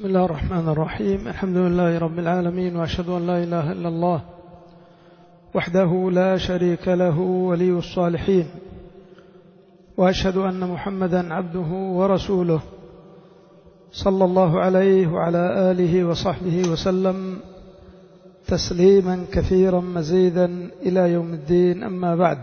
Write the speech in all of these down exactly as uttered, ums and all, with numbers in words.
بسم الله الرحمن الرحيم. الحمد لله رب العالمين، وأشهد أن لا إله إلا الله وحده لا شريك له ولي الصالحين، وأشهد أن محمدا عبده ورسوله صلى الله عليه وعلى آله وصحبه وسلم تسليما كثيرا مزيدا إلى يوم الدين. أما بعد،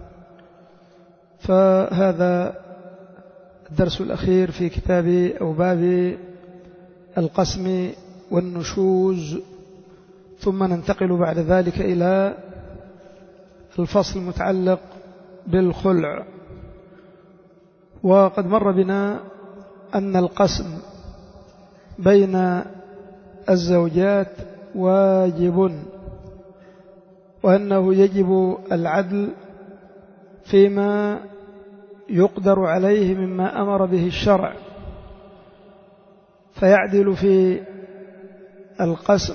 فهذا الدرس الأخير في كتاب أو باب القسم والنشوز، ثم ننتقل بعد ذلك إلى الفصل المتعلق بالخلع. وقد مر بنا أن القسم بين الزوجات واجب، وأنه يجب العدل فيما يقدر عليه مما أمر به الشرع، فيعدل في القسم،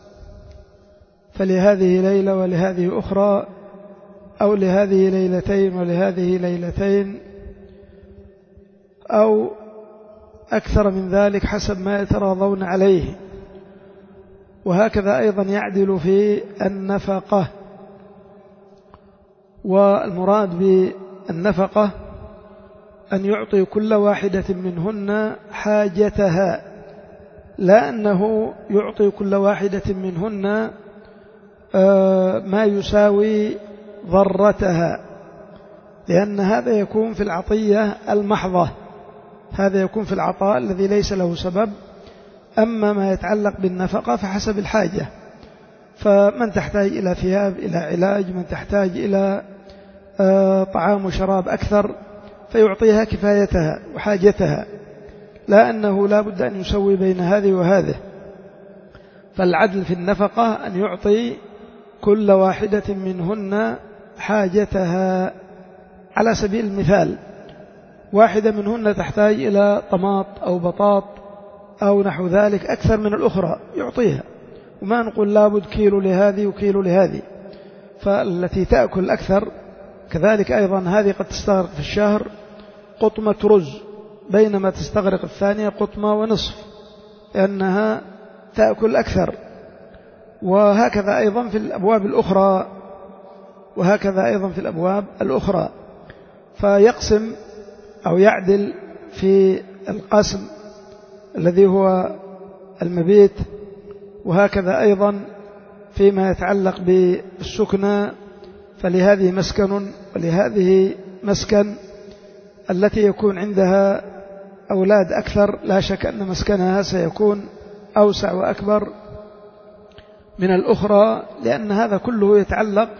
فلهذه ليلة ولهذه أخرى، أو لهذه ليلتين ولهذه ليلتين، أو أكثر من ذلك حسب ما يتراضون عليه. وهكذا أيضا يعدل في النفقة. والمراد بالنفقة أن يعطي كل واحدة منهن حاجتها، لا أنه يعطي كل واحدة منهن ما يساوي ضرتها، لأن هذا يكون في العطية المحضة، هذا يكون في العطاء الذي ليس له سبب. أما ما يتعلق بالنفقة فحسب الحاجة، فمن تحتاج إلى ثياب، إلى علاج، من تحتاج إلى طعام وشراب أكثر، فيعطيها كفايتها وحاجتها، لا أنه لا بد أن يسوي بين هذه وهذه. فالعدل في النفقة أن يعطي كل واحدة منهن حاجتها. على سبيل المثال، واحدة منهن تحتاج إلى طماط أو بطاط أو نحو ذلك أكثر من الأخرى، يعطيها، وما نقول لابد كيلو لهذه وكيلو لهذه. فالتي تأكل أكثر كذلك أيضا هذه قد تستغرق في الشهر قطمة رز، بينما تستغرق الثانية قطمة ونصف، لأنها تأكل أكثر. وهكذا أيضا في الأبواب الأخرى وهكذا أيضا في الأبواب الأخرى فيقسم أو يعدل في القسم الذي هو المبيت. وهكذا أيضا فيما يتعلق بالسكنى، فلهذه مسكن ولهذه مسكن. التي يكون عندها أولاد أكثر لا شك أن مسكنها سيكون أوسع وأكبر من الأخرى، لأن هذا كله يتعلق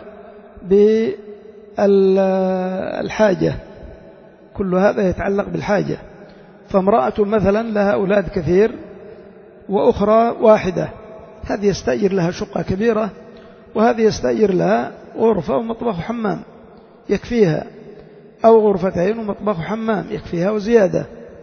بالحاجة، كل هذا يتعلق بالحاجة. فامرأة مثلا لها أولاد كثير وأخرى واحدة، هذه يستأجر لها شقة كبيرة، وهذه يستأجر لها غرفة ومطبخ وحمام يكفيها، أو غرفتين ومطبخ وحمام يكفيها وزيادة.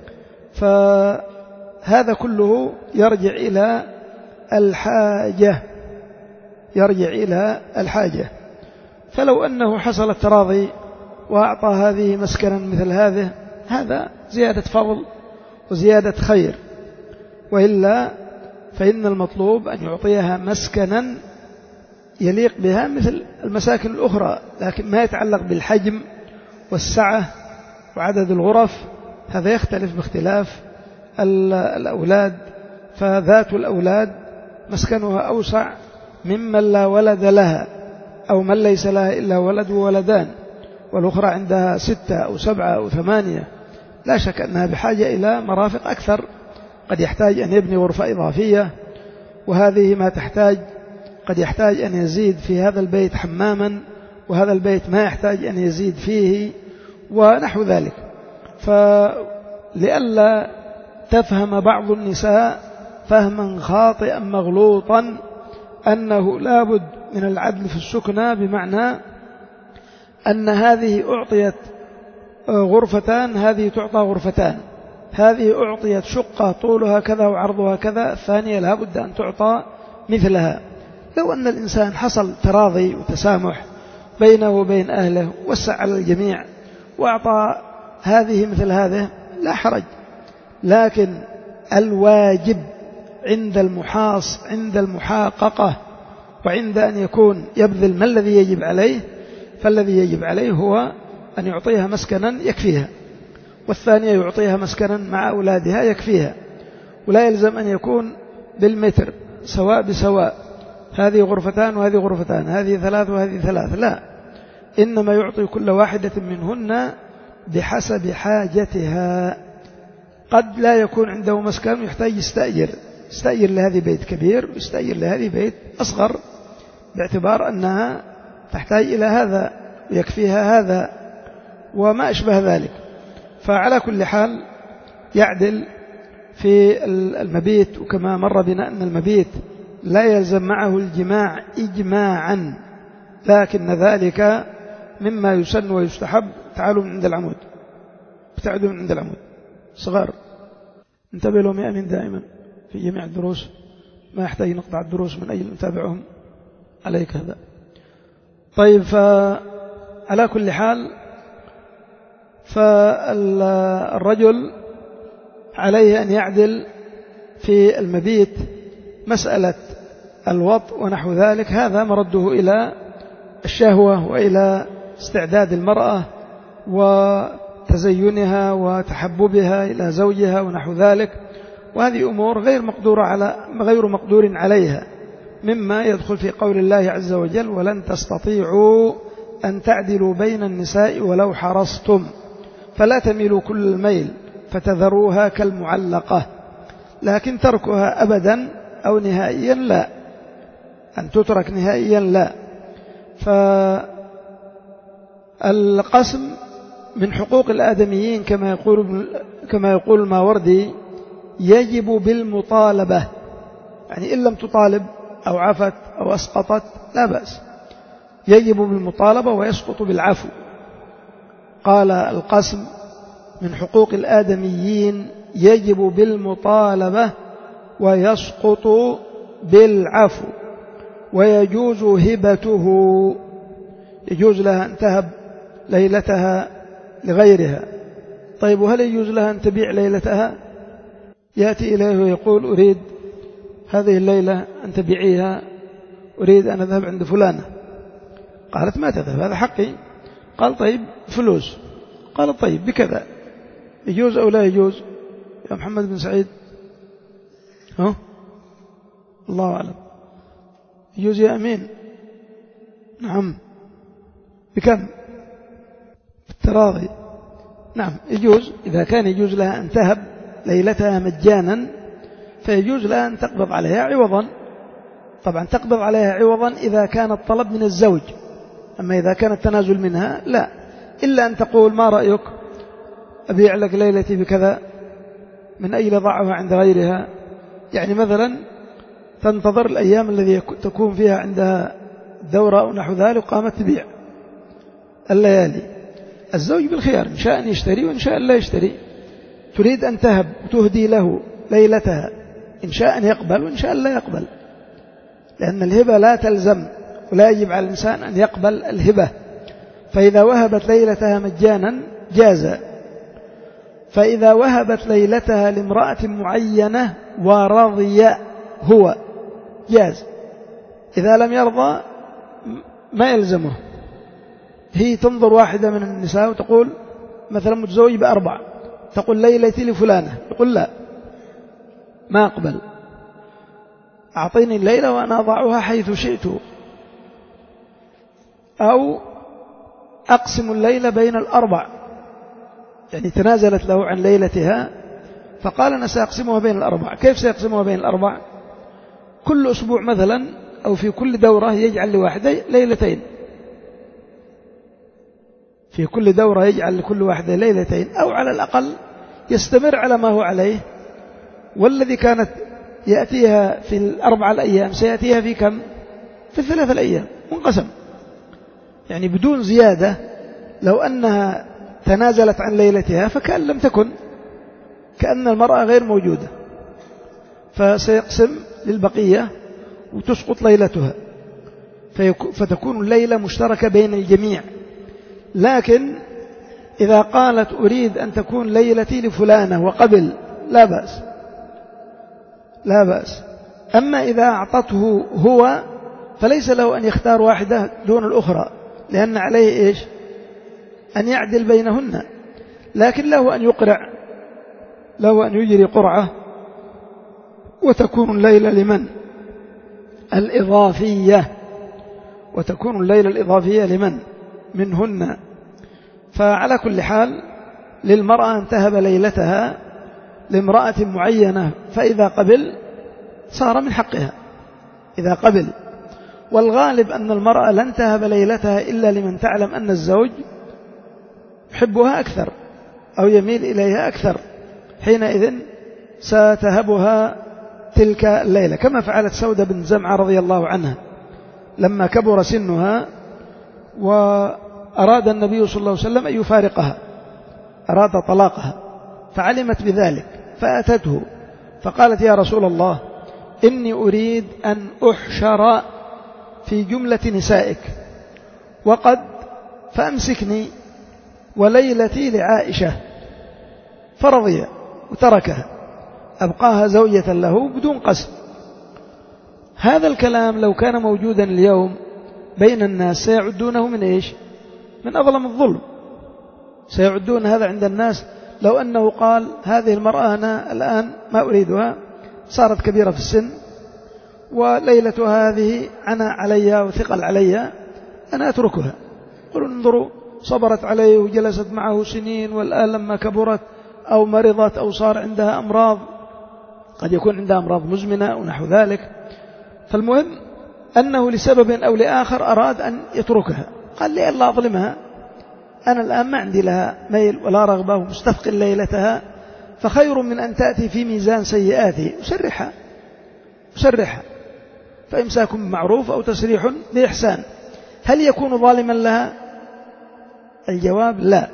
فهذا كله يرجع إلى الحاجة، يرجع إلى الحاجة. فلو أنه حصل التراضي وأعطى هذه مسكنا مثل هذه، هذا زيادة فضل وزيادة خير، وإلا فإن المطلوب أن يعطيها مسكنا يليق بها مثل المساكن الأخرى، لكن ما يتعلق بالحجم والسعة وعدد الغرف هذا يختلف باختلاف الأولاد. فذات الأولاد مسكنها أوسع ممن لا ولد لها، أو من ليس لها إلا ولد وولدان، والأخرى عندها ستة أو سبعة أو ثمانية، لا شك أنها بحاجة إلى مرافق أكثر. قد يحتاج أن يبني غرفة إضافية، وهذه ما تحتاج، قد يحتاج أن يزيد في هذا البيت حماما، وهذا البيت ما يحتاج أن يزيد فيه، ونحو ذلك. فلئلا تفهم بعض النساء فهما خاطئا مغلوطا أنه لابد من العدل في السكنى، بمعنى أن هذه أعطيت غرفتان هذه تعطى غرفتان، هذه أعطيت شقة طولها كذا وعرضها كذا، الثانية لابد أن تعطى مثلها. لو أن الإنسان حصل تراضي وتسامح بينه وبين أهله، وسع على الجميع وأعطى هذه مثل هذه، لا حرج. لكن الواجب عند المحاص عند المحاققة وعند أن يكون يبذل ما الذي يجب عليه، فالذي يجب عليه هو أن يعطيها مسكنا يكفيها، والثانية يعطيها مسكنا مع أولادها يكفيها، ولا يلزم أن يكون بالمتر سواء بسواء، هذه غرفتان وهذه غرفتان، هذه ثلاث وهذه ثلاث، لا، إنما يعطي كل واحدة منهن بحسب حاجتها. قد لا يكون عنده مسكن ويحتاج يستأجر يستأجر لهذه بيت كبير ويستأجر لهذه بيت أصغر، باعتبار أنها تحتاج إلى هذا ويكفيها هذا وما أشبه ذلك. فعلى كل حال يعدل في المبيت، وكما مر بنا أن المبيت لا يلزم معه الجماع إجماعا، لكن ذلك مما يسن ويستحب. تعالوا من عند العمود، ابتعدوا من عند العمود صغار، انتبه لهم يا أمين دائما في جميع الدروس، ما يحتاج نقطع الدروس من أجل نتابعهم عليك هذا. طيب، فعلى كل حال فالرجل عليه أن يعدل في المبيت، مسألة الوطء ونحو ذلك هذا مرده إلى الشهوة وإلى استعداد المرأة وتزينها وتحببها إلى زوجها ونحو ذلك، وهذه أمور غير مقدور على غير مقدور عليها، مما يدخل في قول الله عز وجل: ولن تستطيعوا أن تعدلوا بين النساء ولو حرصتم فلا تميلوا كل الميل فتذروها كالمعلقة. لكن تركها أبدا أو نهائيا لا، أن تترك نهائيا لا. فالقسم من حقوق الآدميين كما يقول كما يقول الماوردي يجب بالمطالبة، يعني إن لم تطالب أو عفت أو أسقطت لا بأس، يجب بالمطالبة ويسقط بالعفو. قال: القسم من حقوق الآدميين يجب بالمطالبة ويسقط بالعفو، ويجوز هبته، يجوز لها أن تهب ليلتها لغيرها. طيب، وهل يجوز لها أن تبيع ليلتها؟ يأتي إليه ويقول: أريد هذه الليلة أن تبيعيها، أريد أن أذهب عند فلانة. قالت: ما تذهب، هذا حقي. قال: طيب، فلوس. قال: طيب، بكذا. يجوز أو لا يجوز يا محمد بن سعيد؟ ها؟ الله أعلم. يجوز يا أمين؟ نعم. بكم؟ بالتراضي. نعم، يجوز. إذا كان يجوز لها أن تهب ليلتها مجانا فيجوز لها أن تقبض عليها عوضا. طبعا تقبض عليها عوضا إذا كان الطلب من الزوج، أما إذا كان التنازل منها لا، إلا أن تقول: ما رأيك أبيع لك ليلتي بكذا من أجل ضعها عند غيرها. يعني مثلا تنتظر الأيام الذي تكون فيها عندها دورة أو نحو ذلك، قامت تبيع الليالي. الزوج بالخيار، إن شاء أن يشتري وإن شاء لا يشتري. تريد أن تهب وتهدي له ليلتها، إن شاء أن يقبل وإن شاء لا يقبل، لأن الهبة لا تلزم ولا يجب على الإنسان أن يقبل الهبة. فإذا وهبت ليلتها مجانا جاز، فإذا وهبت ليلتها لامرأة معينة ورضي هو جاز. إذا لم يرضى ما يلزمه. هي تنظر واحدة من النساء وتقول مثلا متزوج بأربع، تقول: ليلتي لفلانة. يقول: لا، ما أقبل، أعطيني الليلة وأنا أضعها حيث شئت، أو أقسم الليلة بين الأربع. يعني تنازلت له عن ليلتها فقال: أنا سأقسمها بين الأربع. كيف سيقسمها بين الأربع؟ كل أسبوع مثلا أو في كل دورة يجعل لواحدة ليلتين، في كل دورة يجعل لكل واحدة ليلتين، أو على الأقل يستمر على ما هو عليه. والذي كانت يأتيها في الأربع الأيام سيأتيها في كم؟ في الثلاث الأيام منقسم، يعني بدون زيادة. لو أنها تنازلت عن ليلتها فكأن لم تكن، كأن المرأة غير موجودة، فسيقسم للبقية وتسقط ليلتها، فتكون الليلة مشتركة بين الجميع. لكن إذا قالت: أريد أن تكون ليلتي لفلانة وقبل، لا بأس، لا بأس. أما إذا أعطته هو فليس له أن يختار واحدة دون الأخرى، لأن عليه إيش؟ أن يعدل بينهن، لكن له أن يقرع، له أن يجري قرعة، وتكون الليلة لمن؟ الإضافية، وتكون الليلة الإضافية لمن؟ منهن. فعلى كل حال للمرأة أن تهب ليلتها لامرأة معينة، فإذا قبل صار من حقها إذا قبل. والغالب أن المرأة لن تهب ليلتها إلا لمن تعلم أن الزوج يحبها أكثر أو يميل إليها أكثر، حينئذ ستهبها تلك الليلة، كما فعلت سودة بن زمعة رضي الله عنها لما كبر سنها وأراد النبي صلى الله عليه وسلم أن يفارقها، أراد طلاقها، فعلمت بذلك فأتته فقالت: يا رسول الله، إني أريد أن أحشر في جملة نسائك، وقد فأمسكني وليلتي لعائشة. فرضي وتركها، أبقاها زوجة له بدون قسم. هذا الكلام لو كان موجودا اليوم بين الناس سيعدونه من إيش؟ من أظلم الظلم. سيعدون هذا عند الناس لو أنه قال: هذه المرأة أنا الآن ما أريدها، صارت كبيرة في السن، وليلة هذه عنا علي وثقل علي، أنا أتركها. قلوا: انظروا، صبرت عليه وجلست معه سنين، والآن لما كبرت أو مرضت أو صار عندها أمراض، قد يكون عندها أمراض مزمنة ونحو ذلك، فالمهم أنه لسبب أو لآخر أراد أن يتركها. قال: لي ألا أظلمها، أنا الآن ما عندي لها ميل ولا رغبة ومستثقل ليلتها، فخير من أن تأتي في ميزان سيئاتي، أسرحها أسرحها فإمساك بمعروف أو تسريح بإحسان. هل يكون ظالما لها؟ الجواب لا.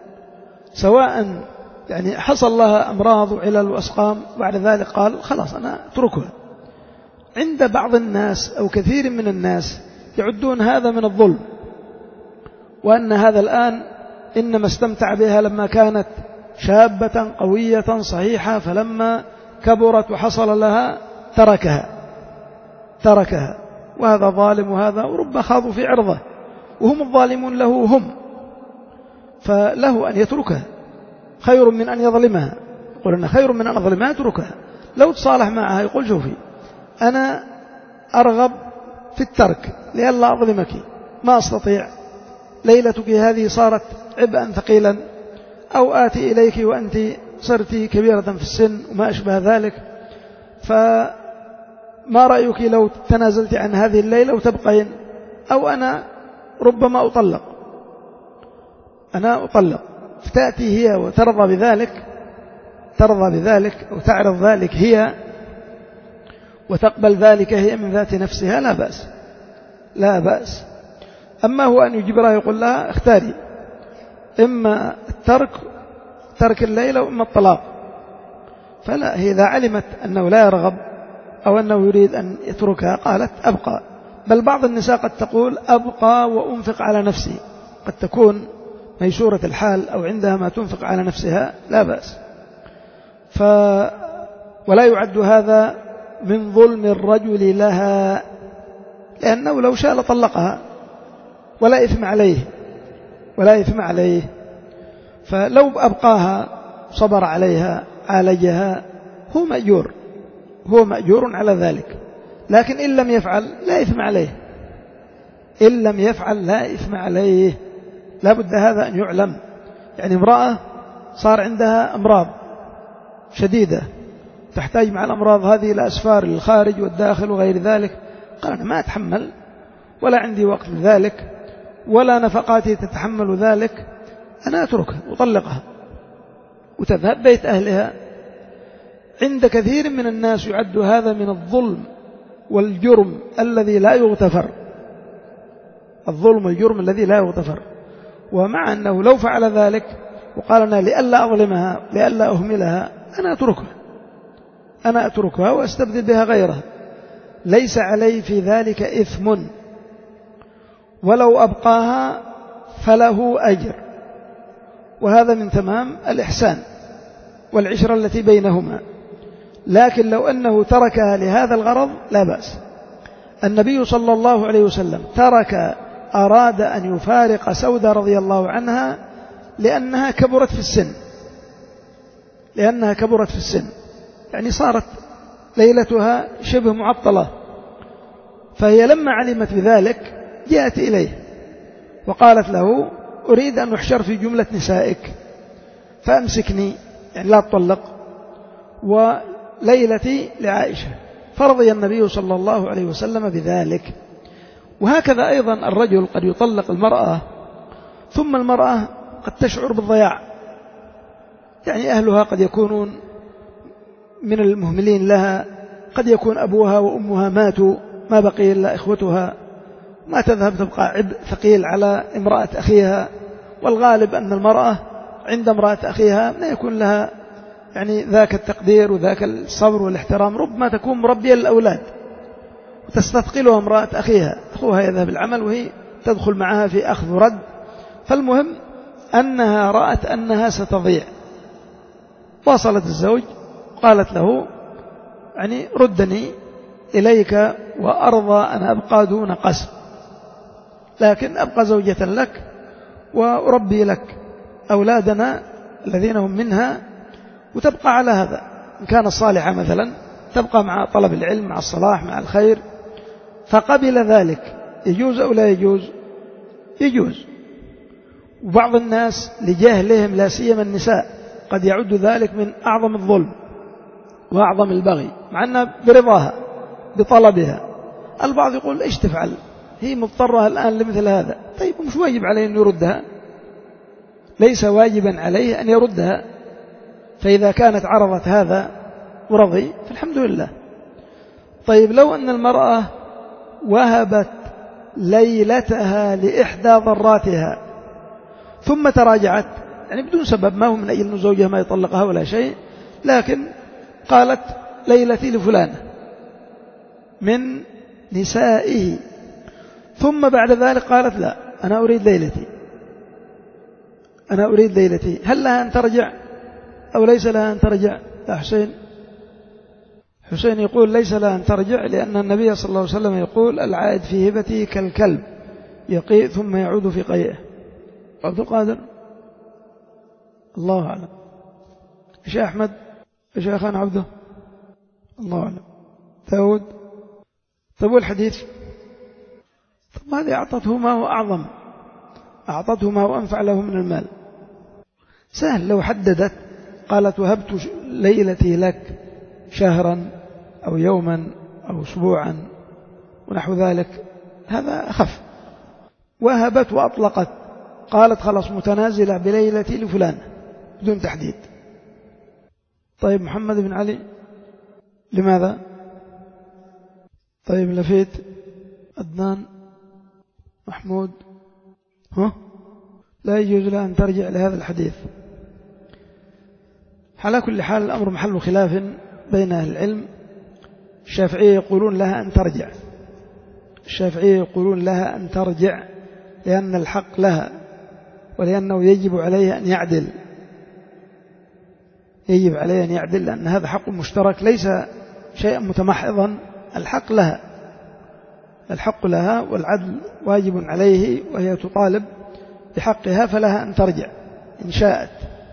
سواء يعني حصل لها أمراض وعلل وأسقام بعد ذلك قال: خلاص أنا أتركها. عند بعض الناس أو كثير من الناس يعدون هذا من الظلم، وأن هذا الآن إنما استمتع بها لما كانت شابة قوية صحيحة، فلما كبرت وحصل لها تركها تركها وهذا ظالم وهذا، ورب خاضوا في عرضه وهم الظالمون له هم، فله أن يتركها خير من أن يظلمها. يقول: أنا خير من أن أظلمها، أتركها. لو تصالح معها يقول: شوفي، أنا أرغب في الترك لئلا أظلمك، ما أستطيع، ليلتك هذه صارت عبئا ثقيلا، أو آتي إليك وأنت صرت كبيرة في السن وما أشبه ذلك، فما رأيك لو تنازلت عن هذه الليلة وتبقين، أو أنا ربما أطلق أنا أطلق فتأتي هي وترضى بذلك ترضى بذلك وتعرض ذلك هي وتقبل ذلك هي من ذات نفسها، لا بأس لا بأس. أما هو أن يجبرها يقول لها: اختاري، إما الترك ترك الليلة وإما الطلاق، فلا. هي إذا علمت أنه لا يرغب أو أنه يريد أن يتركها قالت: أبقى. بل بعض النساء قد تقول: أبقى وأنفق على نفسي، قد تكون ميسورة الحال أو عندها ما تنفق على نفسها، لا بأس. ف ولا يعد هذا من ظلم الرجل لها، لأنه لو شاء لطلقها ولا إثم عليه ولا إثم عليه. فلو أبقاها صبر عليها عالجها هو مأجور هو مأجور على ذلك، لكن إن لم يفعل لا إثم عليه إن لم يفعل لا إثم عليه. لا بد هذا أن يعلم. يعني امرأة صار عندها أمراض شديدة تحتاج مع الأمراض هذه إلى أسفار للخارج والداخل وغير ذلك، قال: أنا ما أتحمل ولا عندي وقت لذلك ولا نفقاتي تتحمل ذلك، أنا أتركها وطلقها وتذهب بيت أهلها. عند كثير من الناس يعد هذا من الظلم والجرم الذي لا يغتفر الظلم والجرم الذي لا يغتفر. ومع أنه لو فعل ذلك وقال: أنا لئلا أظلمها لئلا أهملها، أنا أتركها أنا أتركها وأستبدل بها غيرها، ليس علي في ذلك إثم، ولو أبقاها فله أجر. وهذا من تمام الإحسان والعشرة التي بينهما. لكن لو أنه تركها لهذا الغرض لا بأس. النبي صلى الله عليه وسلم ترك أراد أن يفارق سودة رضي الله عنها لأنها كبرت في السن لأنها كبرت في السن يعني صارت ليلتها شبه معطلة. فهي لما علمت بذلك جاءت إليه وقالت له أريد أن أحشر في جملة نسائك فأمسكني يعني لا تطلق وليلتي لعائشة. فرضي النبي صلى الله عليه وسلم بذلك. وهكذا أيضا الرجل قد يطلق المرأة ثم المرأة قد تشعر بالضياع يعني أهلها قد يكونون من المهملين لها قد يكون أبوها وأمها ماتوا ما بقي إلا إخوتها ما تذهب تبقى عبء ثقيل على امرأة أخيها. والغالب أن المرأة عند امرأة أخيها لا يكون لها يعني ذاك التقدير وذاك الصبر والاحترام. ربما تكون مربية للأولاد وتستثقلها امرأة أخيها أخوها يذهب العمل وهي تدخل معها في أخذ ورد. فالمهم أنها رأت أنها ستضيع واصلت الزوج قالت له يعني ردني إليك وأرضى أن أبقى دون قسم لكن أبقى زوجة لك وأربي لك أولادنا الذين هم منها وتبقى على هذا. إن كانت صالحة مثلا تبقى مع طلب العلم مع الصلاح مع الخير. فقبل ذلك. يجوز أو لا يجوز؟ يجوز. وبعض الناس لجهلهم لا سيما النساء قد يعد ذلك من أعظم الظلم وأعظم البغي مع أنها برضاها بطلبها. البعض يقول إيش تفعل هي مضطرة الآن لمثل هذا. طيب مش واجب عليه أن يردها ليس واجبا عليه أن يردها. فإذا كانت عرضت هذا ورضي فالحمد لله. طيب لو أن المرأة وهبت ليلتها لإحدى ضراتها ثم تراجعت يعني بدون سبب ما هو من أجل أن زوجها ما يطلقها ولا شيء لكن قالت ليلتي لفلانة من نسائه ثم بعد ذلك قالت لا أنا أريد ليلتي أنا أريد ليلتي هل لها أن ترجع أو ليس لها أن ترجع؟ لا حسين حسين يقول ليس لها أن ترجع لأن النبي صلى الله عليه وسلم يقول العائد في هبته كالكلب يقيء ثم يعود في قيئه. عبد القادر الله أعلم. إيش أحمد إيش أخان عبده الله أعلم. داود طب والحديث طب هذه أعطته ما هو أعظم أعطته ما هو أنفع له من المال. سهل لو حددت قالت وهبت ليلتي لك شهرا أو يوما أو أسبوعا ونحو ذلك هذا أخف. وهبت وأطلقت قالت خلاص متنازلة بليلتي لفلان بدون تحديد. طيب محمد بن علي لماذا؟ طيب لفيت أدنان محمود ها لا يجوز لها أن ترجع لهذا الحديث. على كل حال الأمر محل خلاف بين أهل العلم. الشافعية يقولون لها أن ترجع الشافعية يقولون لها أن ترجع لأن الحق لها ولأنه يجب عليه أن يعدل يجب عليه أن يعدل لأن هذا حق مشترك ليس شيئا متمحضا. الحق لها الحق لها والعدل واجب عليه وهي تطالب بحقها فلها أن ترجع إن شاءت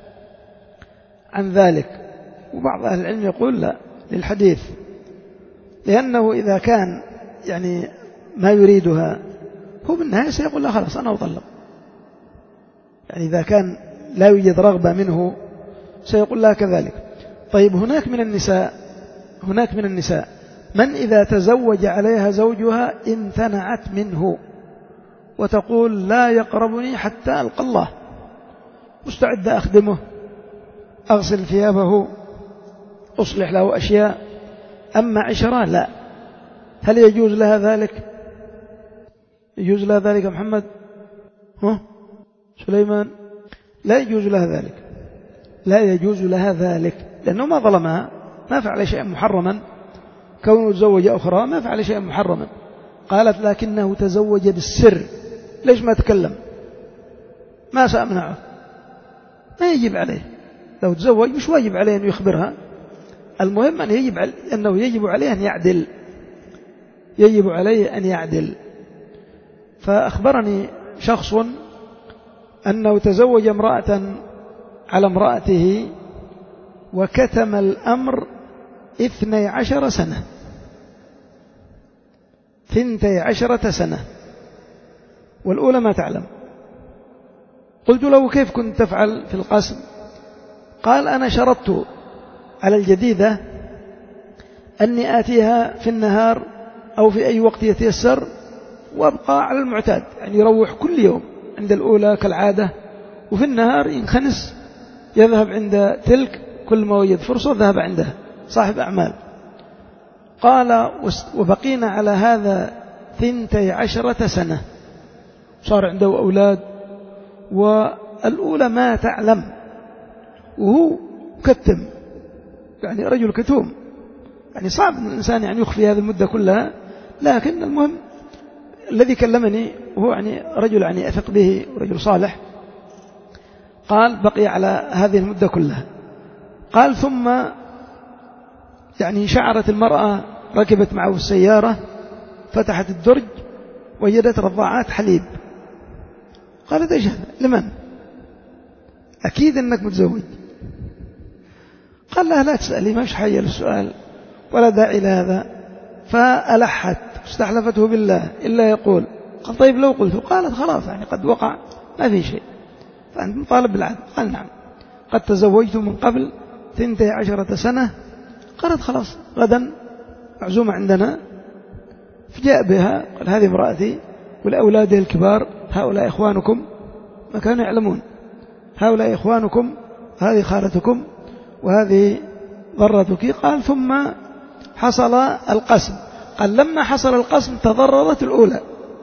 عن ذلك. وبعض أهل العلم يقول لا للحديث لأنه إذا كان يعني ما يريدها هو بالنهاية سيقول لا خلاص أنا أطلق. يعني إذا كان لا يوجد رغبة منه سيقول لا كذلك. طيب هناك من النساء هناك من النساء من إذا تزوج عليها زوجها امتنعت منه وتقول لا يقربني حتى ألقى الله مستعد أخدمه أغسل ثيابه أصلح له أشياء أما عشرة لا. هل يجوز لها ذلك؟ يجوز لها ذلك محمد ها سليمان؟ لا يجوز لها ذلك لا يجوز لها ذلك لأنه ما ظلمها ما فعل شيئا محرما. كونه تزوج أخرى ما فعل شيئا محرما. قالت لكنه تزوج بالسر ليش ما تكلم ما سأمنعه ما يجب عليه. لو تزوج مش واجب عليه أن يخبرها المهم أن يجب أنه يجب عليه أن يعدل، يجب عليه أن يعدل. فأخبرني شخص أنه تزوج امرأة على امرأته وكتم الأمر اثني عشر سنة، ثنتي عشرة سنة، والأولى ما تعلم. قلت له كيف كنت تفعل في القسم؟ قال أنا شرطت على الجديدة أني آتيها في النهار أو في أي وقت يتيسر، وأبقى على المعتاد، يعني يروح كل يوم عند الأولى كالعادة، وفي النهار ينخنس يذهب عند تلك، كل ما وجد فرصة ذهب عندها، صاحب أعمال. قال وبقينا على هذا ثنتي عشرة سنة، صار عنده أولاد، والأولى ما تعلم وهو كتم، يعني رجل كتوم، يعني صعب أن الإنسان يعني يخفي هذه المدة كلها. لكن المهم الذي كلمني وهو يعني رجل يعني أثق به ورجل صالح، قال بقي على هذه المدة كلها. قال ثم يعني شعرت المرأة، ركبت معه السيارة، فتحت الدرج وجدت رضاعات حليب. قالت ايش هذا؟ لمن؟ أكيد أنك متزوج. قال لها لا تسألي، ما فيش حاجة للسؤال ولا داعي لهذا. فألحت استحلفته بالله إلا يقول. قال طيب لو قلت؟ قالت خلاص يعني قد وقع، ما في شيء، فأنت مطالب بالعدل. قال نعم قد تزوجت من قبل ثنتي عشرة سنة. قالت خلاص غدا معزومة عندنا. فجاء بها قال هذه امرأتي ولأولاده الكبار، هؤلاء إخوانكم، ما كانوا يعلمون، هؤلاء إخوانكم، هذه خالتكم، وهذه ضرتك. قال ثم حصل القسم. قال لما حصل القسم تضررت الأولى،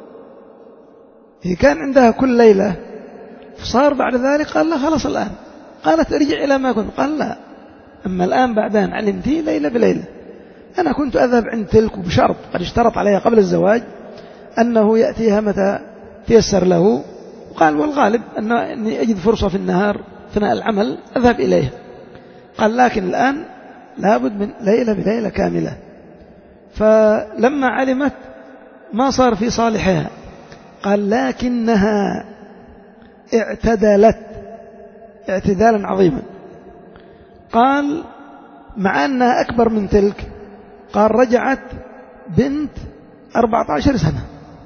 هي كان عندها كل ليلة، فصار بعد ذلك قال لا خلاص الآن. قالت ارجع إلى ما كنت. قال لا، أما الآن بعدين علمتي ليلة بليلة، أنا كنت أذهب عند تلك بشرط قد اشترط عليها قبل الزواج أنه يأتيها متى تيسر له. وقال والغالب أني أجد فرصة في النهار أثناء العمل أذهب إليها. قال لكن الآن لابد من ليلة بليلة كاملة. فلما علمت ما صار في صالحها. قال لكنها اعتدلت اعتدالا عظيما. قال مع أنها أكبر من تلك. قال رجعت بنت أربعة عشر سنة،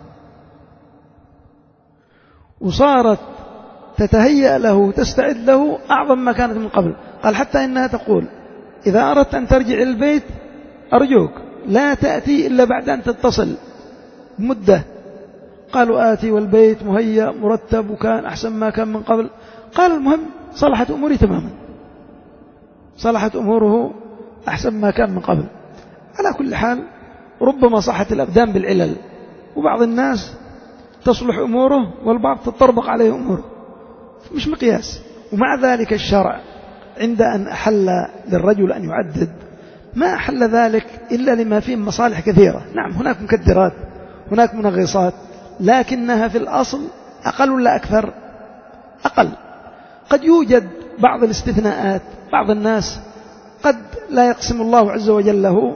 وصارت تتهيأ له تستعد له أعظم ما كانت من قبل. قال حتى إنها تقول إذا أردت أن ترجع إلى البيت أرجوك لا تأتي إلا بعد أن تتصل مدة. قالوا آتي والبيت مهيأ مرتب وكان أحسن ما كان من قبل. قال المهم صلحت أموري تماما، صلحت أموره أحسن ما كان من قبل. على كل حال ربما صحت الأبدان بالعلل، وبعض الناس تصلح أموره والبعض تطربق عليه أموره، مش مقياس. ومع ذلك الشرع عند أن أحل للرجل أن يعدد ما أحل ذلك إلا لما فيه مصالح كثيرة. نعم هناك مكدرات، هناك منغصات، لكنها في الأصل أقل ولا أكثر؟ أقل. قد يوجد بعض الاستثناءات، بعض الناس قد لا يقسم الله عز وجل له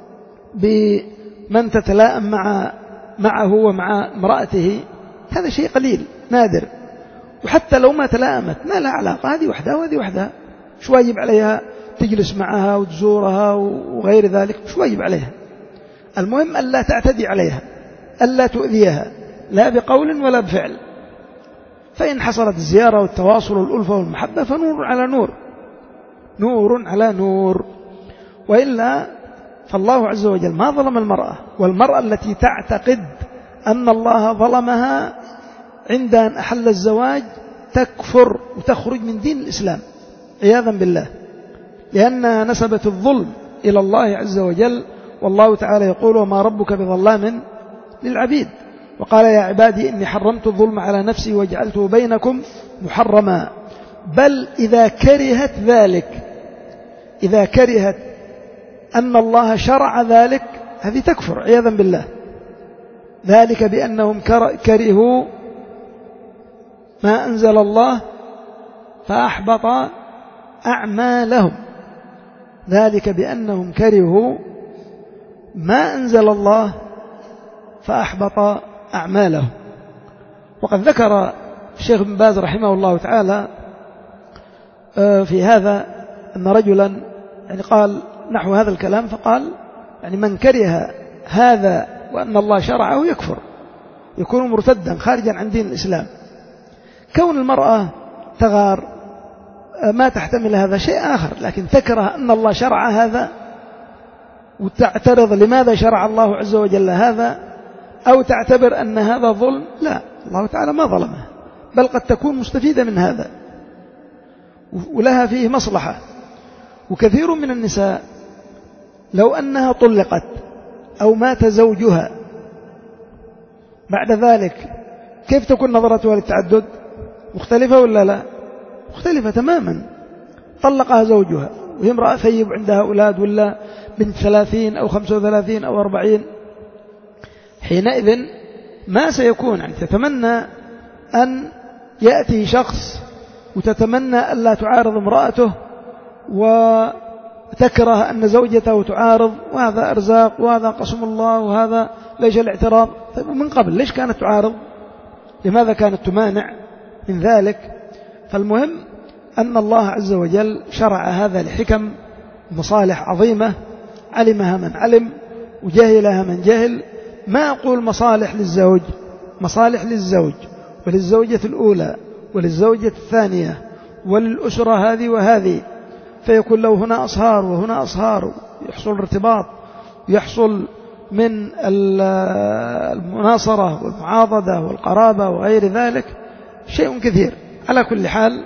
بمن تتلائم مع معه ومع امرأته، هذا شيء قليل نادر. وحتى لو ما تلائمت ما لا علاقة، هذه وحدها وهذه وحدها، مش واجب عليها تجلس معها وتزورها وغير ذلك، مش واجب عليها. المهم ألا تعتدي عليها، ألا تؤذيها لا بقول ولا بفعل. فإن حصلت الزيارة والتواصل والألفة والمحبة فنور على نور، نور على نور. وإلا فالله عز وجل ما ظلم المرأة، والمرأة التي تعتقد أن الله ظلمها عند أن أحل الزواج تكفر وتخرج من دين الإسلام عياذا بالله، لأنها نسبت الظلم إلى الله عز وجل. والله تعالى يقول وما ربك بظلام للعبيد، وقال يا عبادي إني حرمت الظلم على نفسي وجعلته بينكم محرما. بل إذا كرهت ذلك، إذا كرهت أن الله شرع ذلك، هذه تكفر عياذا بالله. ذلك بأنهم كرهوا ما أنزل الله فأحبط أعمالهم. ذلك بأنهم كرهوا ما أنزل الله فأحبط أعمالهم. وقد ذكر الشيخ ابن باز رحمه الله تعالى في هذا أن رجلا يعني قال نحو هذا الكلام، فقال يعني من كره هذا وأن الله شرعه يكفر، يكون مرتدا خارجا عن دين الإسلام. كون المرأة تغار ما تحتمل هذا شيء آخر، لكن تكره أن الله شرع هذا وتعترض لماذا شرع الله عز وجل هذا، أو تعتبر أن هذا ظلم، لا، الله تعالى ما ظلمه، بل قد تكون مستفيدة من هذا ولها فيه مصلحة. وكثير من النساء لو أنها طلقت أو مات زوجها بعد ذلك كيف تكون نظرتها للتعدد؟ مختلفة ولا لا؟ مختلفة تماما. طلقها زوجها وهي امرأة ثيب عندها أولاد ولا بنت ثلاثين أو خمسة وثلاثين أو أربعين، حينئذ ما سيكون يعني تتمنى أن يأتي شخص وتتمنى ألا تعارض امرأته وتكره أن زوجته تعارض، وهذا أرزاق وهذا قسم الله وهذا ليش الاعتراض. طيب من قبل ليش كانت تعارض؟ لماذا كانت تمانع من ذلك؟ فالمهم أن الله عز وجل شرع هذا لحكم مصالح عظيمة علمها من علم وجهلها من جهل. ما أقول مصالح للزوج، مصالح للزوج وللزوجة الأولى وللزوجة الثانية وللأسرة هذه وهذه، فيكون له هنا أصهار وهنا أصهار، يحصل ارتباط، يحصل من المناصرة والمعاضدة والقرابة وغير ذلك شيء كثير. على كل حال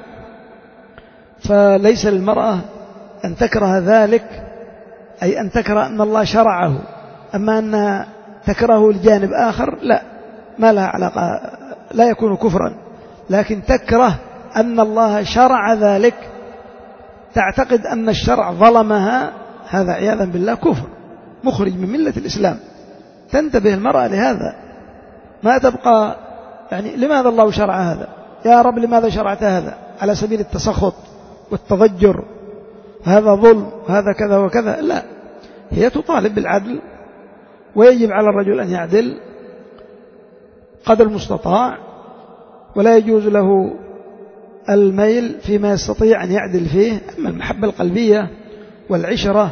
فليس للمرأة أن تكره ذلك، أي أن تكره أن الله شرعه، أما أنها تكره الجانب آخر لا، ما لها علاقة، لا يكون كفرا، لكن تكره أن الله شرع ذلك، تعتقد أن الشرع ظلمها، هذا عياذا بالله كفر مخرج من ملة الإسلام. تنتبه المرأة لهذا، ما تبقى يعني لماذا الله شرع هذا، يا رب لماذا شرعت هذا، على سبيل التسخط والتضجر، هذا ظلم هذا كذا وكذا، لا، هي تطالب بالعدل، ويجب على الرجل أن يعدل قدر المستطاع، ولا يجوز له الميل فيما يستطيع أن يعدل فيه. أما المحبة القلبية والعشرة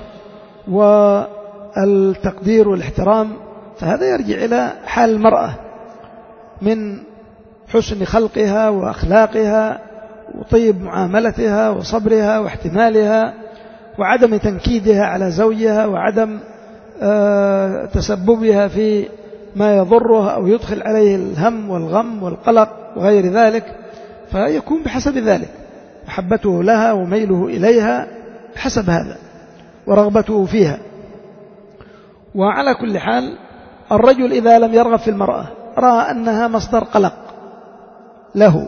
والتقدير والاحترام فهذا يرجع إلى حال المرأة من حسن خلقها وأخلاقها وطيب معاملتها وصبرها واحتمالها وعدم تنكيدها على زوجها وعدم آه تسببها في ما يضره أو يدخل عليه الهم والغم والقلق وغير ذلك، فيكون بحسب ذلك محبته لها وميله إليها بحسب هذا ورغبته فيها. وعلى كل حال الرجل إذا لم يرغب في المرأة رأى أنها مصدر قلق له،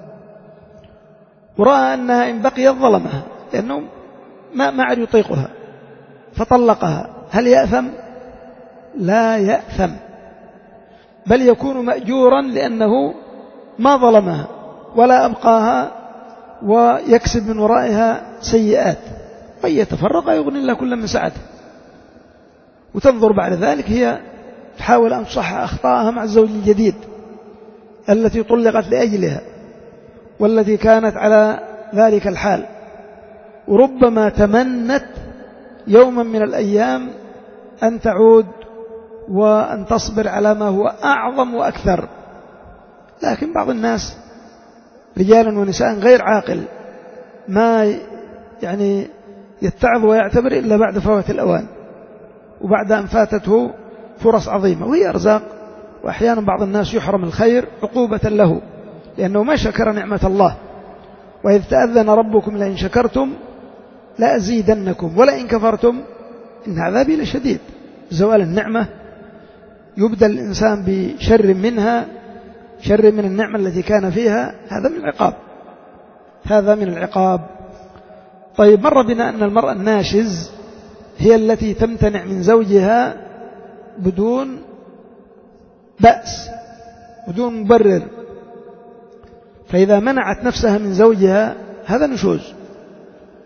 ورأى أنها إن بقيت ظلمها لأنه ما ما عاد يطيقها فطلقها، هل يأثم؟ لا يأثم، بل يكون مأجورا لأنه ما ظلمها ولا أبقاها ويكسب من ورائها سيئات، وإن يتفرق يغني الله كل من سعته. وتنظر بعد ذلك هي تحاول أن تصحح أخطاءها مع الزوج الجديد التي طلقت لأجلها والتي كانت على ذلك الحال، وربما تمنت يوما من الأيام أن تعود وأن تصبر على ما هو أعظم وأكثر. لكن بعض الناس رجالا ونساء غير عاقل ما يعني يتعظ ويعتبر إلا بعد فوات الأوان وبعد أن فاتته فرص عظيمة، وهي أرزاق، وأحيانا بعض الناس يحرم الخير عقوبة له لأنه ما شكر نعمة الله، وإذ تأذن ربكم لئن شكرتم لأزيدنكم ولئن كفرتم إن عذابي لشديد. زوال النعمة يبدل الإنسان بشر منها، شر من النعمة التي كان فيها، هذا من العقاب، هذا من العقاب. طيب مر بنا أن المرأة الناشز هي التي تمتنع من زوجها بدون بأس بدون مبرر، فإذا منعت نفسها من زوجها هذا نشوز.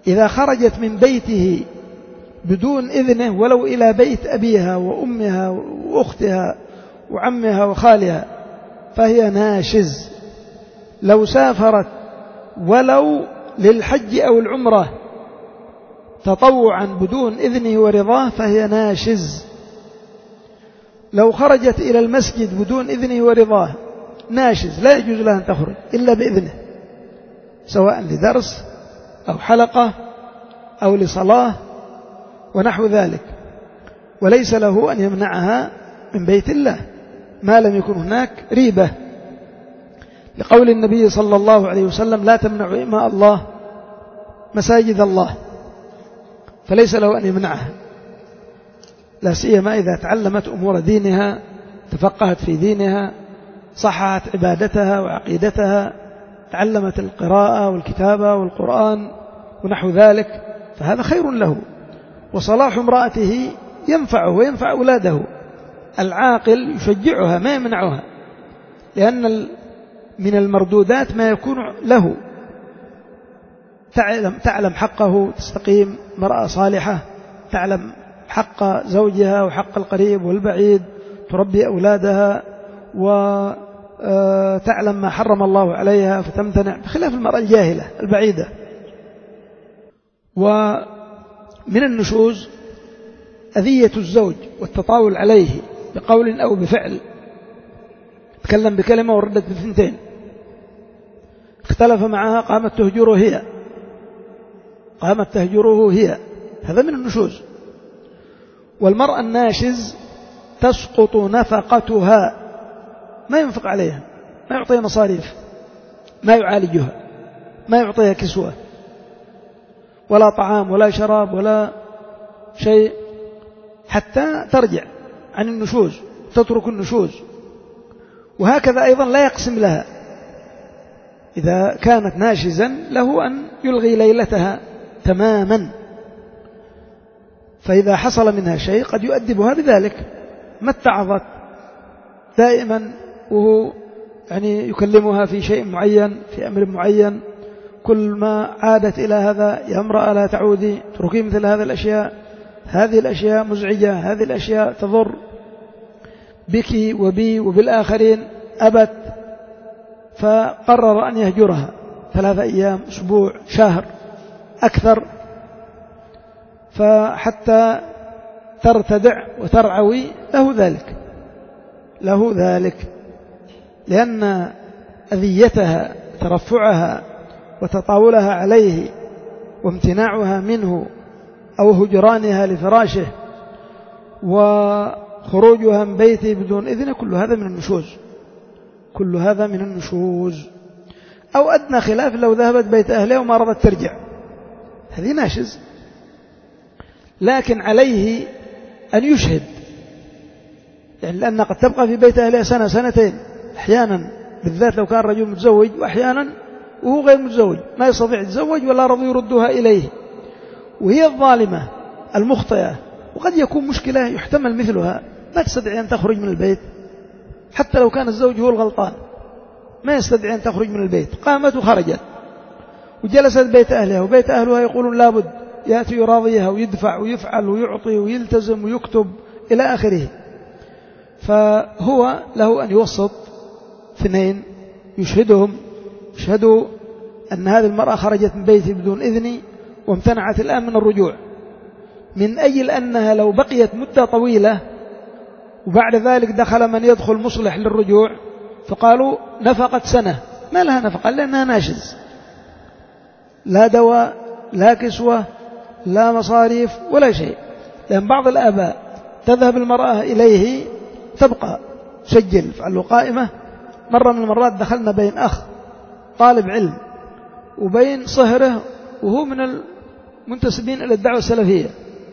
إذا خرجت من بيته بدون إذنه ولو إلى بيت أبيها وأمها وأختها وعمها وخالها فهي ناشز. لو سافرت ولو للحج أو العمرة تطوعا بدون إذنه ورضاه فهي ناشز. لو خرجت إلى المسجد بدون إذنه ورضاه ناشز، لا يجوز لها أن تخرج إلا بإذنه، سواء لدرس أو حلقة أو لصلاة ونحو ذلك، وليس له أن يمنعها من بيت الله ما لم يكن هناك ريبة، لقول النبي صلى الله عليه وسلم: لا تمنعوا إماء الله مساجد الله، فليس له أن يمنعها، لا سيما إذا تعلمت أمور دينها، تفقهت في دينها، صححت عبادتها وعقيدتها، تعلمت القراءة والكتابة والقرآن ونحو ذلك، فهذا خير له. وصلاح امرأته ينفعه وينفع أولاده. العاقل يشجعها ما يمنعها، لأن من المردودات ما يكون له. تعلم, تعلم حقه، تستقيم، مرأة صالحة تعلم حق زوجها وحق القريب والبعيد، تربي أولادها وتعلم ما حرم الله عليها فتمتنع، بخلاف المرأة الجاهلة البعيدة. ومن النشوز أذية الزوج والتطاول عليه بقول أو بفعل. تكلم بكلمة وردت بثنتين، اختلف معها قامت تهجره هي قامت تهجره هي هذا من النشوز. والمرأة الناشز تسقط نفقتها، ما ينفق عليها، ما يعطيها مصاريف، ما يعالجها، ما يعطيها كسوة ولا طعام ولا شراب ولا شيء حتى ترجع عن النشوز، تترك النشوز. وهكذا أيضا لا يقسم لها، إذا كانت ناشزا له أن يلغي ليلتها تماما، فإذا حصل منها شيء قد يؤدبها بذلك. ما اتعظت دائما وهو يعني يكلمها في شيء معين، في أمر معين، كل ما عادت إلى هذا: يا امرأة لا تعودي، تركي مثل هذه الأشياء، هذه الأشياء مزعجة، هذه الأشياء تضر بك وبي وبالآخرين. أبت، فقرر أن يهجرها ثلاثة أيام، أسبوع، شهر، أكثر، فحتى ترتدع وترعوي، له ذلك له ذلك لأن أذيتها، ترفعها وتطاولها عليه وامتناعها منه أو هجرانها لفراشه وخروجها من بيته بدون إذن، كل هذا من النشوز كل هذا من النشوز. أو أدنى خلاف: لو ذهبت بيت أهلها وما رضت ترجع، هذه ناشز، لكن عليه أن يشهد، يعني لأن قد تبقى في بيت أهلها سنة سنتين أحيانا، بالذات لو كان رجل متزوج، وأحيانا وهو غير متزوج ما يستطيع يتزوج ولا رضوا يردها إليه، وهي الظالمة المخطئة. وقد يكون مشكلة يحتمل مثلها، ما تستطيع أن تخرج من البيت، حتى لو كان الزوج هو الغلطان ما يستطيع أن تخرج من البيت، قامت وخرجت وجلست بيت أهلها، وبيت أهلها يقولون لابد، يأتي يراضيها ويدفع ويفعل ويعطي ويلتزم ويكتب إلى آخره. فهو له أن يوسط اثنين يشهدهم، يشهدوا أن هذه المرأة خرجت من بيته بدون إذني وامتنعت الآن من الرجوع، من أجل أنها لو بقيت مدة طويلة وبعد ذلك دخل من يدخل مصلح للرجوع، فقالوا نفقت سنة، ما لها نفقة لأنها ناشز، لا دواء لا كسوة لا مصاريف ولا شيء. لأن بعض الآباء تذهب المرأة إليه تبقى سجل فعلوا قائمة. مرة من المرات دخلنا بين أخ طالب علم وبين صهره وهو من المنتسبين إلى الدعوة السلفية،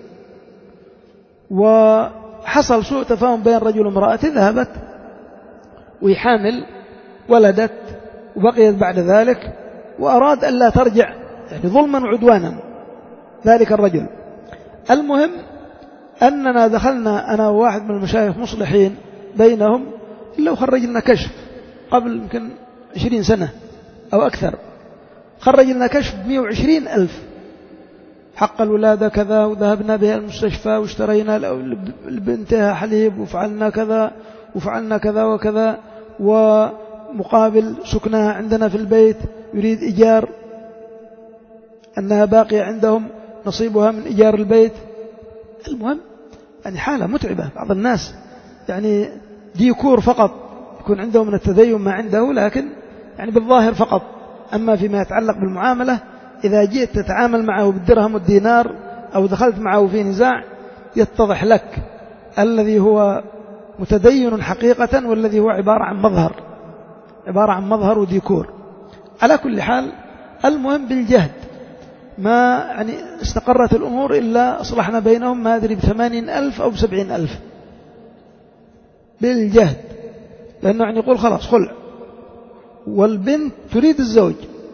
وحصل سوء تفاهم بين رجل وامرأة، ذهبت ويحامل ولدت وبقيت بعد ذلك، وأراد أن لا ترجع، يعني ظلما وعدوانا ذلك الرجل. المهم أننا دخلنا أنا وواحد من المشايخ مصلحين بينهم، إلا وخرج لنا كشف قبل يمكن عشرين سنة أو أكثر، خرج لنا كشف بمئة وعشرين ألف حق الولادة كذا، وذهبنا بها المستشفى واشترينا لبنتها حليب وفعلنا كذا وفعلنا كذا وكذا، ومقابل سكنها عندنا في البيت يريد إيجار، أنها باقية عندهم نصيبها من إيجار البيت. المهم يعني حالة متعبة. بعض الناس يعني ديكور فقط، يكون عنده من التدين ما عنده، لكن يعني بالظاهر فقط. أما فيما يتعلق بالمعاملة، إذا جئت تتعامل معه بالدرهم والدينار أو دخلت معه في نزاع، يتضح لك الذي هو متدين حقيقة والذي هو عبارة عن مظهر، عبارة عن مظهر وديكور. على كل حال المهم بالجهد، ما يعني استقرت الأمور إلا أصلحنا بينهم ما أدري بثمانين ألف أو بسبعين ألف بالجهد، لأنه يعني يقول خلاص خلع، والبنت تريد الزوج،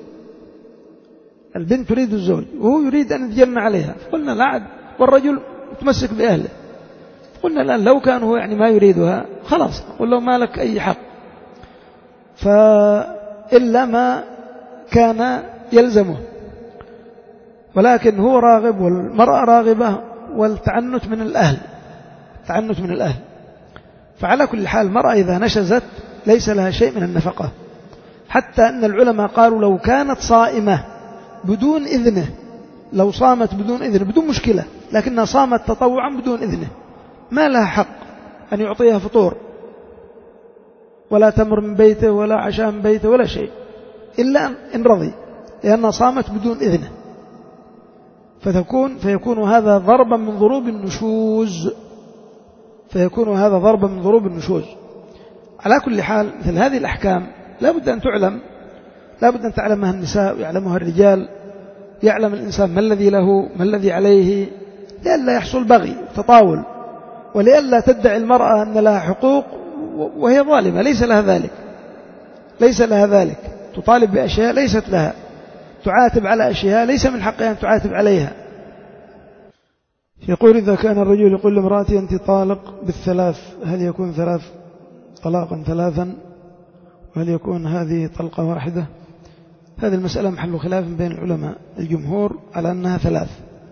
البنت تريد الزوج وهو يريد أن يتجمع عليها. قلنا لا عد، والرجل متمسك بأهله. قلنا لا، لو كان هو يعني ما يريدها خلاص قل له ما لك أي حق، فإلا ما كان يلزمه، ولكن هو راغب والمرأة راغبة، والتعنت من الأهل، التعنت من الأهل. فعلى كل حال المرأة إذا نشزت ليس لها شيء من النفقة، حتى أن العلماء قالوا لو كانت صائمة بدون إذنه، لو صامت بدون إذنه بدون مشكلة، لكنها صامت تطوعا بدون إذنه، ما لها حق أن يعطيها فطور ولا تمر من بيته ولا عشاء من بيته ولا شيء، إلا إن رضي، لأنها صامت بدون إذنه. فتكون فيكون هذا ضربا من ضروب النشوز، فيكون هذا ضربا من ضروب النشوز. على كل حال مثل هذه الأحكام لا بد أن تعلم، لا بد أن تعلمها النساء ويعلمها الرجال، يعلم الإنسان ما الذي له ما الذي عليه، لئلا يحصل بغي تطاول، ولئلا تدعي المرأة أن لها حقوق وهي ظالمة، ليس لها ذلك، ليس لها ذلك، تطالب بأشياء ليست لها، تعاتب على أشياء ليس من حقها أن تعاتب عليها. يقول إذا كان الرجل يقول لامرأته أنت طالق بالثلاث، هل يكون ثلاث طلاقا ثلاثا، وهل يكون هذه طلقة واحدة؟ هذه المسألة محل خلاف بين العلماء. الجمهور على أنها ثلاث،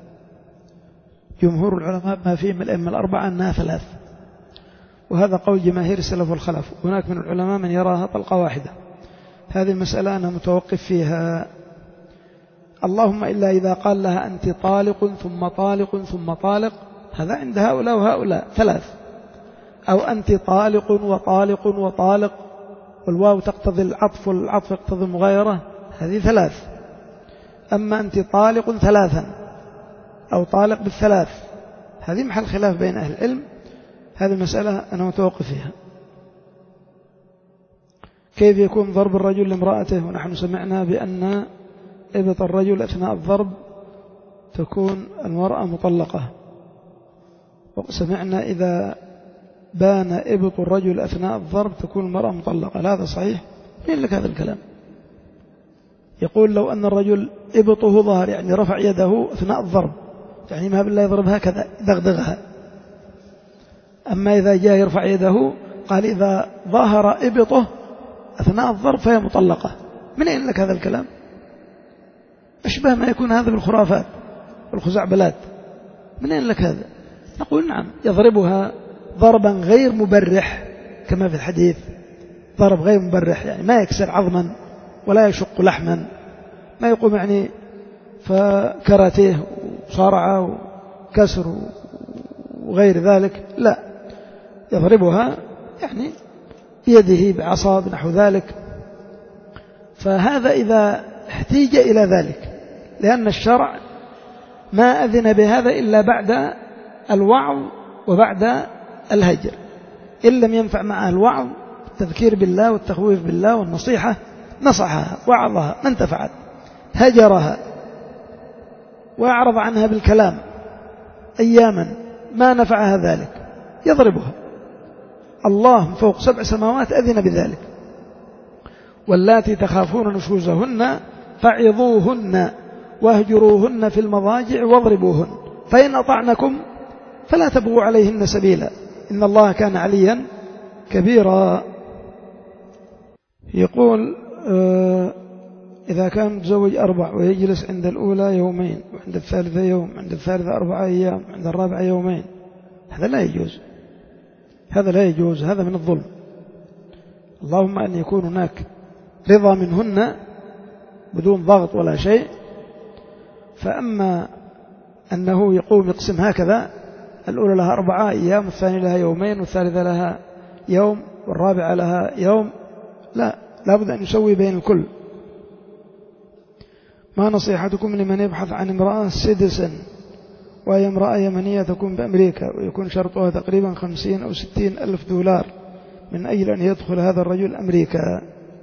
جمهور العلماء ما فيهم الأئمة الأربعة أنها ثلاث، وهذا قول جماهير السلف والخلف. هناك من العلماء من يراها طلقة واحدة. هذه المسألة أنا متوقف فيها، اللهم إلا إذا قال لها أنت طالق ثم طالق ثم طالق، هذا عند هؤلاء وهؤلاء ثلاث، أو أنت طالق وطالق وطالق، والواو تقتضي العطف والعطف يقتضي المغايرة، هذه ثلاث. أما أنت طالق ثلاثا أو طالق بالثلاث، هذه محل خلاف بين أهل العلم. هذه المسألة أنا متوقف فيها. كيف يكون ضرب الرجل لامرأته؟ ونحن سمعنا بأن إبط الرجل أثناء الضرب تكون المرأة مطلقة، وسمعنا إذا بان إبط الرجل أثناء الضرب تكون المرأة مطلقة. لا هذا صحيح؟ مين لك هذا الكلام؟ يقول لو أن الرجل إبطه ظهر، يعني رفع يده أثناء الضرب، يعني ما بالله يضربها كذا دغدغها. أما إذا جاء يرفع يده قال إذا ظهر إبطه أثناء الضرب فهي مطلقة. من أين لك هذا الكلام؟ أشبه ما يكون هذا بالخرافات والخزعبلات. من أين لك هذا؟ نقول نعم، يضربها ضربا غير مبرح كما في الحديث، ضرب غير مبرح، يعني ما يكسر عظما ولا يشق لحما، ما يقوم يعني فكرته وصارعه وكسر وغير ذلك، لا، يضربها يعني بيده بعصا بنحو ذلك. فهذا إذا احتيج إلى ذلك، لأن الشرع ما أذن بهذا إلا بعد الوعظ وبعد الهجر. إن لم ينفع معها الوعظ التذكير بالله والتخويف بالله والنصيحة، نصحها وعظها ما انتفعت، هجرها وأعرض عنها بالكلام أياما ما نفعها ذلك، يضربها. الله فوق سبع سماوات أذن بذلك. واللاتي تخافون نشوزهن فعظوهن واهجروهن في المضاجع واضربوهن فإن أطعنكم فلا تبغوا عليهن سبيلا إن الله كان عليا كبيرا. يقول إذا كان متزوج أربع ويجلس عند الأولى يومين وعند الثالثة يوم عند الثالثة أربعة أيام عند الرابعة يومين، هذا لا يجوز، هذا لا يجوز، هذا من الظلم. اللهم أن يكون هناك رضا منهن بدون ضغط ولا شيء. فأما أنه يقوم يقسم هكذا، الأولى لها أربعة أيام والثانية لها يومين والثالثة لها يوم والرابعة لها يوم، لا، لابد أن يسوي بين الكل. ما نصيحتكم لمن يبحث عن امرأة سيدسن وهي امرأة يمنية تكون بأمريكا ويكون شرطها تقريبا خمسين أو ستين ألف دولار من أجل أن يدخل هذا الرجل أمريكا؟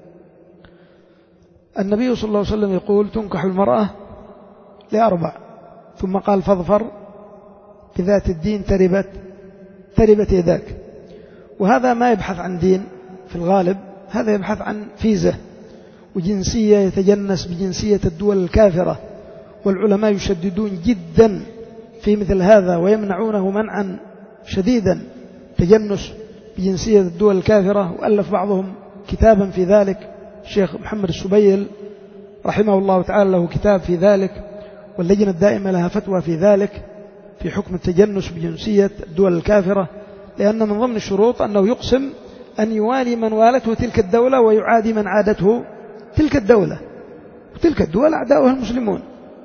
النبي صلى الله عليه وسلم يقول تنكح المرأة لأربع، ثم قال فاظفر بذات الدين تربت تربت يداك. وهذا ما يبحث عن دين في الغالب، هذا يبحث عن فيزة وجنسية، يتجنس بجنسية الدول الكافرة، والعلماء يشددون جدا في مثل هذا ويمنعونه منعا شديدا، تجنس بجنسية الدول الكافرة. وألف بعضهم كتابا في ذلك، الشيخ محمد السبيل رحمه الله تعالى له كتاب في ذلك، واللجنة الدائمة لها فتوى في ذلك في حكم التجنس بجنسية الدول الكافرة، لأن من ضمن الشروط أنه يقسم أن يوالي من والته تلك الدولة ويعادي من عادته تلك الدولة، وتلك الدول أعداؤها المسلمون.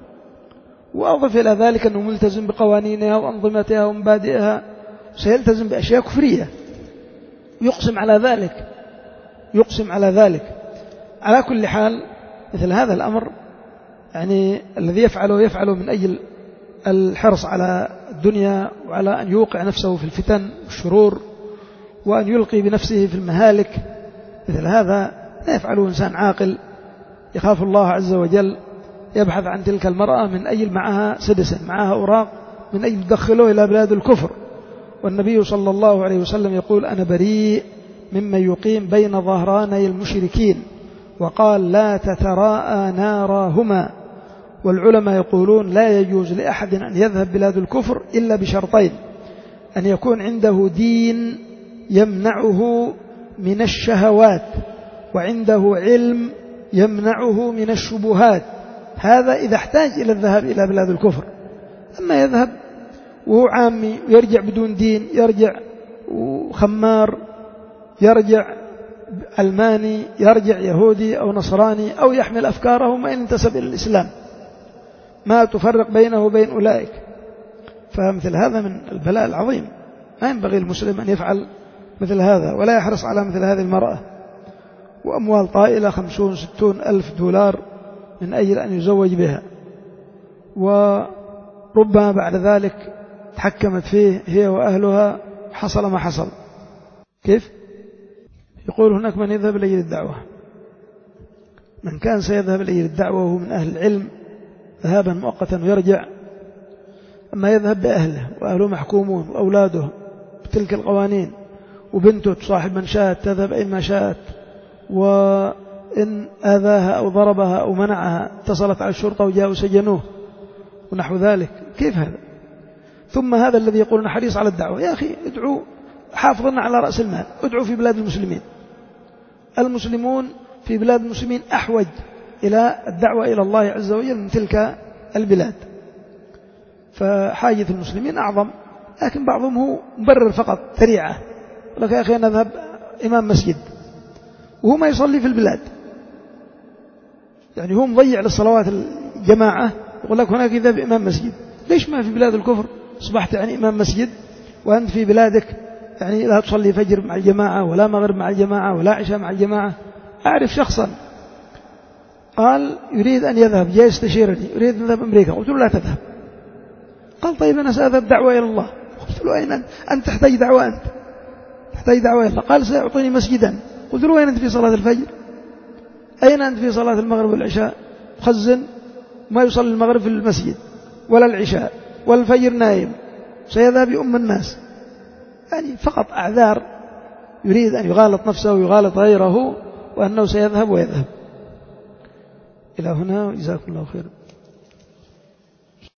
وأضف إلى ذلك أنه ملتزم بقوانينها وأنظمتها ومبادئها، سيلتزم بأشياء كفرية، يقسم على ذلك يقسم على ذلك. على كل حال مثل هذا الأمر يعني الذي يفعله يفعله من أجل الحرص على الدنيا وعلى أن يوقع نفسه في الفتن والشرور وأن يلقي بنفسه في المهالك. مثل هذا لا يفعله إنسان عاقل يخاف الله عز وجل، يبحث عن تلك المرأة من أجل معها سدسا، معها أوراق من أجل تدخله إلى بلاد الكفر. والنبي صلى الله عليه وسلم يقول أنا بريء ممن يقيم بين ظهراني المشركين، وقال لا تتراءى ناراهما. والعلماء يقولون لا يجوز لأحد أن يذهب بلاد الكفر إلا بشرطين: أن يكون عنده دين يمنعه من الشهوات، وعنده علم يمنعه من الشبهات. هذا إذا احتاج إلى الذهاب إلى بلاد الكفر. أما يذهب وهو عامي ويرجع بدون دين، يرجع خمار، يرجع ألماني، يرجع يهودي أو نصراني، أو يحمل أفكاره ما ينتسب إلى الإسلام، ما تفرق بينه وبين أولئك. فمثل هذا من البلاء العظيم، ما ينبغي المسلم أن يفعل مثل هذا ولا يحرص على مثل هذه المرأة. وأموال طائلة خمسون ستون ألف دولار من أجل أن يزوج بها، وربما بعد ذلك تحكمت فيه هي وأهلها، حصل ما حصل. كيف؟ يقول هناك من يذهب لأجل الدعوة، من كان سيذهب لأجل الدعوة وهو من أهل العلم ذهابا مؤقتا ويرجع. أما يذهب بأهله وأهله محكومون وأولاده بتلك القوانين، وبنته تصاحب من شاءت تذهب أينما شاءت، وإن آذاها أو ضربها أو منعها اتصلت على الشرطة وجاءوا سجنوه ونحو ذلك، كيف هذا؟ ثم هذا الذي يقولون حريص على الدعوة، يا أخي ادعوا، حافظنا على رأس المال، ادعوا في بلاد المسلمين. المسلمون في بلاد المسلمين أحوج إلى الدعوة إلى الله عز وجل من تلك البلاد، فحاجة المسلمين أعظم. لكن بعضهم هو مبرر فقط ذريعة، لك يا أخي نذهب إمام مسجد وهو ما يصلي في البلاد، يعني هو مضيع للصلوات الجماعة، يقول لك هناك يذهب إمام مسجد. ليش ما في بلاد الكفر أصبحت يعني إمام مسجد وأنت في بلادك يعني لا تصلي فجر مع الجماعة ولا مغرب مع الجماعة ولا عشاء مع الجماعة؟ أعرف شخصا قال يريد أن يذهب، جاء يستشيرني يريد أن يذهب أمريكا، قلت له لا تذهب. قال طيب أنا سأذهب دعوة إلى الله. قلت له أين أنت؟ أنت تحتاج دعوة، أنت تحتاج دعوة إلى الله. قال سيعطيني مسجدا. قلت له أين أنت في صلاة الفجر؟ أين أنت في صلاة المغرب والعشاء؟ خزن، ما يصلي المغرب في المسجد ولا العشاء ولا الفجر، نايم، سيذهب يؤم الناس. يعني فقط أعذار، يريد أن يغالط نفسه ويغالط غيره وأنه سيذهب ويذهب. إلى هنا، وجزاكم الله خيرا.